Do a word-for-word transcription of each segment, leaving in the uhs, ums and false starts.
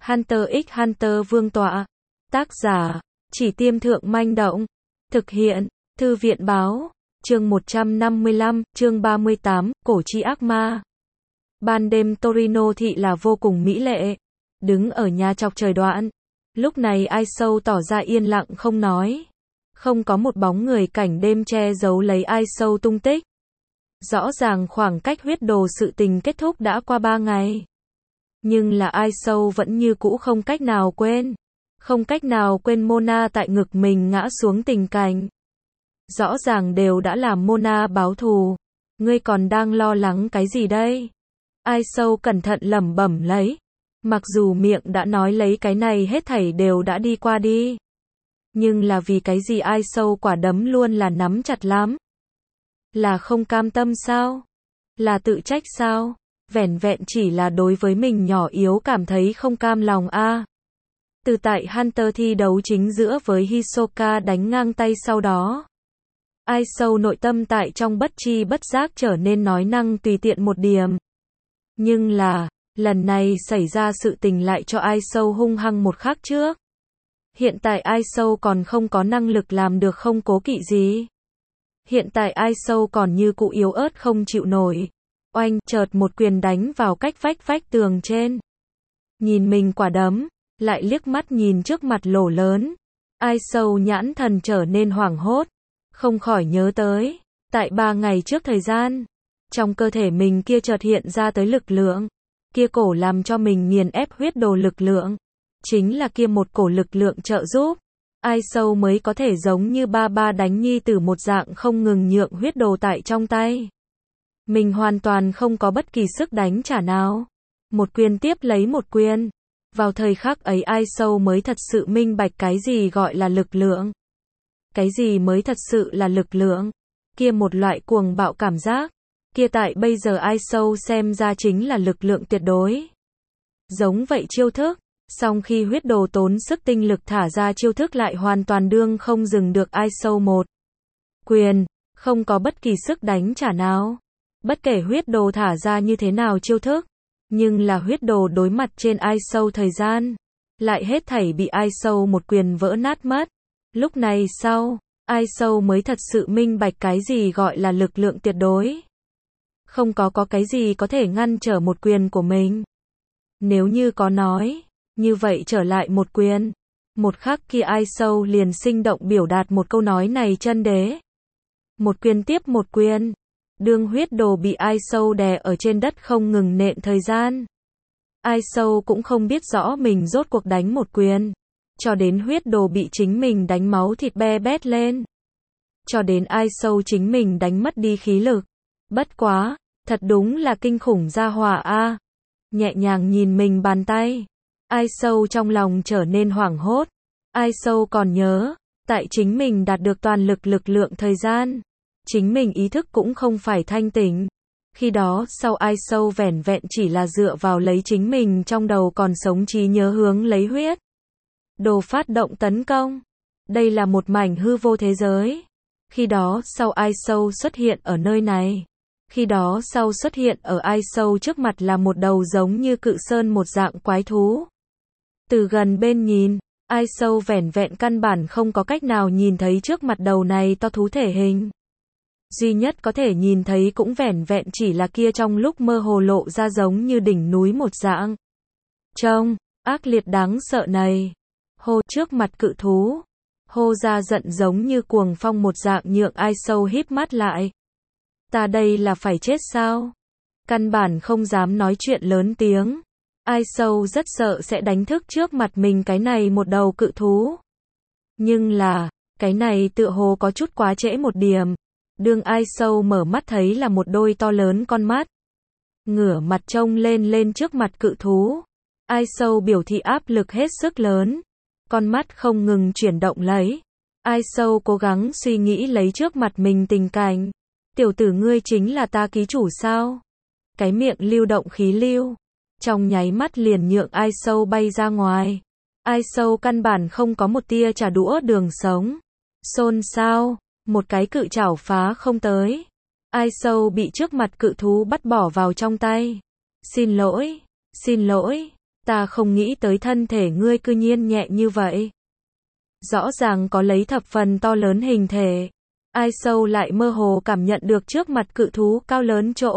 Hunter x Hunter vương tọa. Tác giả, Chỉ Tiêm Thượng Manh Động. Thực hiện, Thư viện báo. Chương một trăm năm mươi lăm, chương ba mươi tám, Cổ chi ác ma. Ban đêm Torino thị là vô cùng mỹ lệ. Đứng ở nhà chọc trời đoạn. Lúc này Ai Sâu tỏ ra yên lặng không nói. Không có một bóng người cảnh đêm che giấu lấy Ai Sâu tung tích. Rõ ràng khoảng cách huyết đồ sự tình kết thúc đã qua ba ngày. Nhưng là Ai Sâu vẫn như cũ không cách nào quên. Không cách nào quên Mona tại ngực mình ngã xuống tình cảnh. Rõ ràng đều đã làm Mona báo thù. Ngươi còn đang lo lắng cái gì đây? Ai Sâu cẩn thận lẩm bẩm lấy. Mặc dù miệng đã nói lấy cái này hết thảy đều đã đi qua đi. Nhưng là vì cái gì Ai Sâu quả đấm luôn là nắm chặt lắm? Là không cam tâm sao? Là tự trách sao? Vẻn vẹn chỉ là đối với mình nhỏ yếu cảm thấy không cam lòng a. À. Từ tại Hunter thi đấu chính giữa với Hisoka đánh ngang tay sau đó. Ai Sâu nội tâm tại trong bất chi bất giác trở nên nói năng tùy tiện một điểm. Nhưng là, lần này xảy ra sự tình lại cho Ai Sâu hung hăng một khắc trước. Hiện tại Ai Sâu còn không có năng lực làm được không cố kỵ gì. Hiện tại Ai Sâu còn như cụ yếu ớt không chịu nổi. Oanh, chợt một quyền đánh vào cách vách vách tường trên. Nhìn mình quả đấm, lại liếc mắt nhìn trước mặt lỗ lớn. Ai Sâu nhãn thần trở nên hoảng hốt. Không khỏi nhớ tới, tại ba ngày trước thời gian, trong cơ thể mình kia chợt hiện ra tới lực lượng. Kia cổ làm cho mình nghiền ép huyết đồ lực lượng. Chính là kia một cổ lực lượng trợ giúp. Ai Sâu mới có thể giống như ba ba đánh nhi tử một dạng không ngừng nhượng huyết đồ tại trong tay. Mình hoàn toàn không có bất kỳ sức đánh trả nào. Một quyền tiếp lấy một quyền. Vào thời khắc ấy Ai Sâu mới thật sự minh bạch cái gì gọi là lực lượng. Cái gì mới thật sự là lực lượng. Kia một loại cuồng bạo cảm giác. Kia tại bây giờ Ai Sâu xem ra chính là lực lượng tuyệt đối. Giống vậy chiêu thức. Song khi huyết đồ tốn sức tinh lực thả ra chiêu thức lại hoàn toàn đương không dừng được Ai Sâu một quyền. Không có bất kỳ sức đánh trả nào. Bất kể huyết đồ thả ra như thế nào chiêu thức. Nhưng là huyết đồ đối mặt trên Ai Sâu thời gian. Lại hết thảy bị Ai Sâu một quyền vỡ nát mất. Lúc này sau, Ai Sâu mới thật sự minh bạch cái gì gọi là lực lượng tuyệt đối. Không có có cái gì có thể ngăn trở một quyền của mình. Nếu như có nói, như vậy trở lại một quyền. Một khắc kia Ai Sâu liền sinh động biểu đạt một câu nói này chân đế. Một quyền tiếp một quyền. Đương huyết đồ bị Ai Sâu đè ở trên đất không ngừng nện thời gian. Ai Sâu cũng không biết rõ mình rốt cuộc đánh một quyền. Cho đến huyết đồ bị chính mình đánh máu thịt be bét lên. Cho đến Ai Sâu chính mình đánh mất đi khí lực. Bất quá, thật đúng là kinh khủng gia hỏa a. Nhẹ nhàng nhìn mình bàn tay. Ai Sâu trong lòng trở nên hoảng hốt. Ai Sâu còn nhớ, tại chính mình đạt được toàn lực lực lượng thời gian. Chính mình ý thức cũng không phải thanh tỉnh. Khi đó sau Ai Sâu vẻn vẹn chỉ là dựa vào lấy chính mình trong đầu còn sống trí nhớ hướng lấy huyết đồ phát động tấn công. Đây là một mảnh hư vô thế giới. Khi đó sau Ai Sâu xuất hiện ở nơi này. Khi đó sau xuất hiện ở Ai Sâu trước mặt là một đầu giống như cự sơn một dạng quái thú. Từ gần bên nhìn, Ai Sâu vẻn vẹn căn bản không có cách nào nhìn thấy trước mặt đầu này to thú thể hình. Duy nhất có thể nhìn thấy cũng vẻn vẹn chỉ là kia trong lúc mơ hồ lộ ra giống như đỉnh núi một dạng. Trông, ác liệt đáng sợ này. Hô trước mặt cự thú. Hô ra giận giống như cuồng phong một dạng nhượng Ai Sâu híp mắt lại. Ta đây là phải chết sao? Căn bản không dám nói chuyện lớn tiếng. Ai Sâu rất sợ sẽ đánh thức trước mặt mình cái này một đầu cự thú. Nhưng là, cái này tựa hồ có chút quá trễ một điểm. Đương Ai Sâu mở mắt thấy là một đôi to lớn con mắt. Ngửa mặt trông lên lên trước mặt cự thú. Ai Sâu biểu thị áp lực hết sức lớn. Con mắt không ngừng chuyển động lấy. Ai Sâu cố gắng suy nghĩ lấy trước mặt mình tình cảnh. Tiểu tử ngươi chính là ta ký chủ sao? Cái miệng lưu động khí lưu. Trong nháy mắt liền nhượng Ai Sâu bay ra ngoài. Ai Sâu căn bản không có một tia trả đũa đường sống. Xôn xao. Một cái cự chảo phá không tới. Ai Sâu bị trước mặt cự thú bắt bỏ vào trong tay. Xin lỗi, xin lỗi, Ta không nghĩ tới thân thể ngươi cư nhiên nhẹ như vậy. Rõ ràng có lấy thập phần to lớn hình thể. Ai Sâu lại mơ hồ cảm nhận được trước mặt cự thú cao lớn chỗ.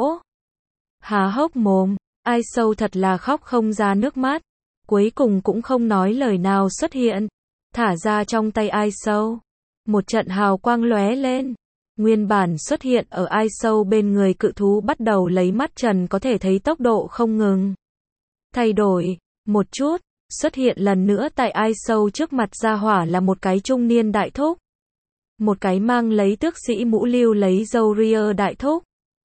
Há hốc mồm, Ai Sâu thật là khóc không ra nước mắt. Cuối cùng cũng không nói lời nào xuất hiện. Thả ra trong tay Ai Sâu. Một trận hào quang lóe lên. Nguyên bản xuất hiện ở Ai Sâu bên người cự thú bắt đầu lấy mắt trần có thể thấy tốc độ không ngừng thay đổi. Một chút, xuất hiện lần nữa tại Ai Sâu trước mặt ra hỏa là một cái trung niên đại thúc. Một cái mang lấy tước sĩ mũ lưu lấy râu ria đại thúc.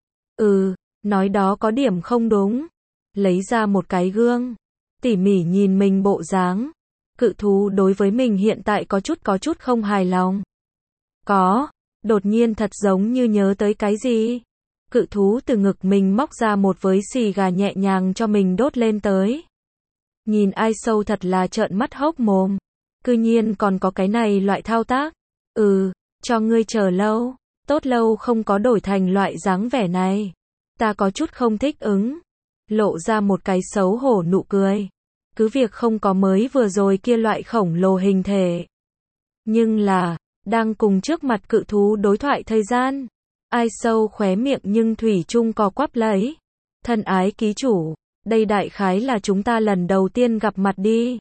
Ừ, nói đó có điểm không đúng. Lấy ra một cái gương. Tỉ mỉ nhìn mình bộ dáng. Cự thú đối với mình hiện tại có chút có chút không hài lòng. Có, đột nhiên thật giống như nhớ tới cái gì. Cự thú từ ngực mình móc ra một với xì gà nhẹ nhàng cho mình đốt lên tới. Nhìn Ai Sâu thật là trợn mắt hốc mồm. Cư nhiên còn có cái này loại thao tác. Ừ, cho ngươi chờ lâu. Tốt lâu không có đổi thành loại dáng vẻ này. Ta có chút không thích ứng. Lộ ra một cái xấu hổ nụ cười. Cứ việc không có mới vừa rồi kia loại khổng lồ hình thể. Nhưng là, đang cùng trước mặt cự thú đối thoại thời gian. Ai Sâu khóe miệng nhưng thủy chung co quắp lấy. Thân ái ký chủ, đây đại khái là chúng ta lần đầu tiên gặp mặt đi.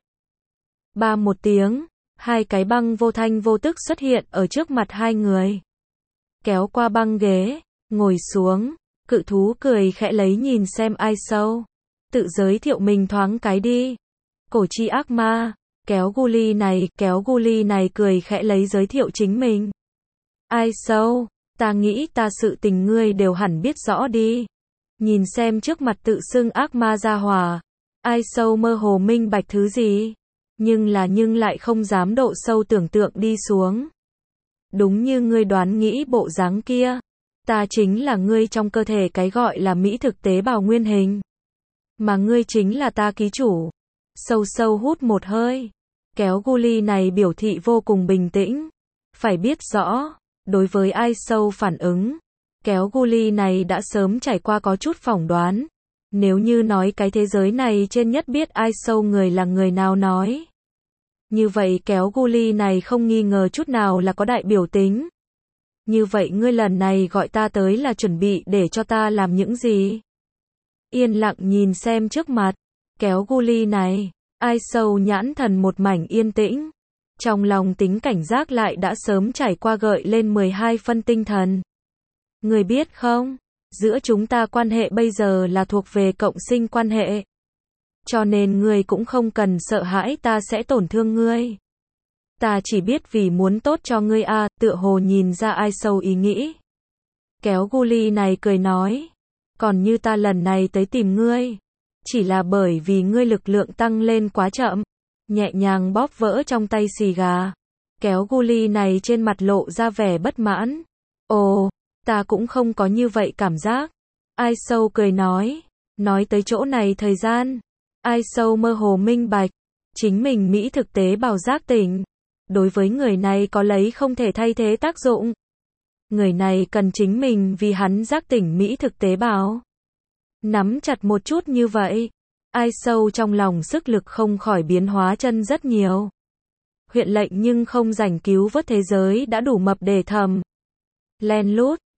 Ba một tiếng, hai cái băng vô thanh vô tức xuất hiện ở trước mặt hai người. Kéo qua băng ghế, ngồi xuống, cự thú cười khẽ lấy nhìn xem Ai Sâu. Tự giới thiệu mình thoáng cái đi. Cổ chi ác ma, kéo Guli này, kéo Guli này cười khẽ lấy giới thiệu chính mình. Ai Sâu, ta nghĩ ta sự tình ngươi đều hẳn biết rõ đi. Nhìn xem trước mặt tự xưng ác ma gia hỏa. Ai Sâu mơ hồ minh bạch thứ gì. Nhưng là nhưng lại không dám độ sâu tưởng tượng đi xuống. Đúng như ngươi đoán nghĩ bộ dáng kia. Ta chính là ngươi trong cơ thể cái gọi là mỹ thực tế bào nguyên hình. Mà ngươi chính là ta ký chủ. Sâu sâu hút một hơi. Kéo Guli này biểu thị vô cùng bình tĩnh. Phải biết rõ, đối với Ai Sâu phản ứng, kéo Guli này đã sớm trải qua có chút phỏng đoán. Nếu như nói cái thế giới này trên nhất biết Ai Sâu người là người nào nói. Như vậy kéo Guli này không nghi ngờ chút nào là có đại biểu tính. Như vậy ngươi lần này gọi ta tới là chuẩn bị để cho ta làm những gì? Yên lặng nhìn xem trước mặt, kéo Guli này, Ai Sâu nhãn thần một mảnh yên tĩnh. Trong lòng tính cảnh giác lại đã sớm trải qua gợi lên mười hai phân tinh thần. Ngươi biết không, giữa chúng ta quan hệ bây giờ là thuộc về cộng sinh quan hệ. Cho nên ngươi cũng không cần sợ hãi ta sẽ tổn thương ngươi. Ta chỉ biết vì muốn tốt cho ngươi a, à, tựa hồ nhìn ra Ai Sâu ý nghĩ. Kéo Guli này cười nói, còn như ta lần này tới tìm ngươi, chỉ là bởi vì ngươi lực lượng tăng lên quá chậm. Nhẹ nhàng bóp vỡ trong tay xì gà. Kéo Guli này trên mặt lộ ra vẻ bất mãn. Ồ, ta cũng không có như vậy cảm giác. Ai Sâu cười nói. Nói tới chỗ này thời gian. Ai Sâu mơ hồ minh bạch. Chính mình Mỹ thực tế bào giác tỉnh. Đối với người này có lấy không thể thay thế tác dụng. Người này cần chính mình vì hắn giác tỉnh Mỹ thực tế bào. Nắm chặt một chút như vậy. Ai Sâu trong lòng sức lực không khỏi biến hóa chân rất nhiều. Huyện lệnh nhưng không rảnh cứu vớt thế giới đã đủ mập để thầm. Len lút,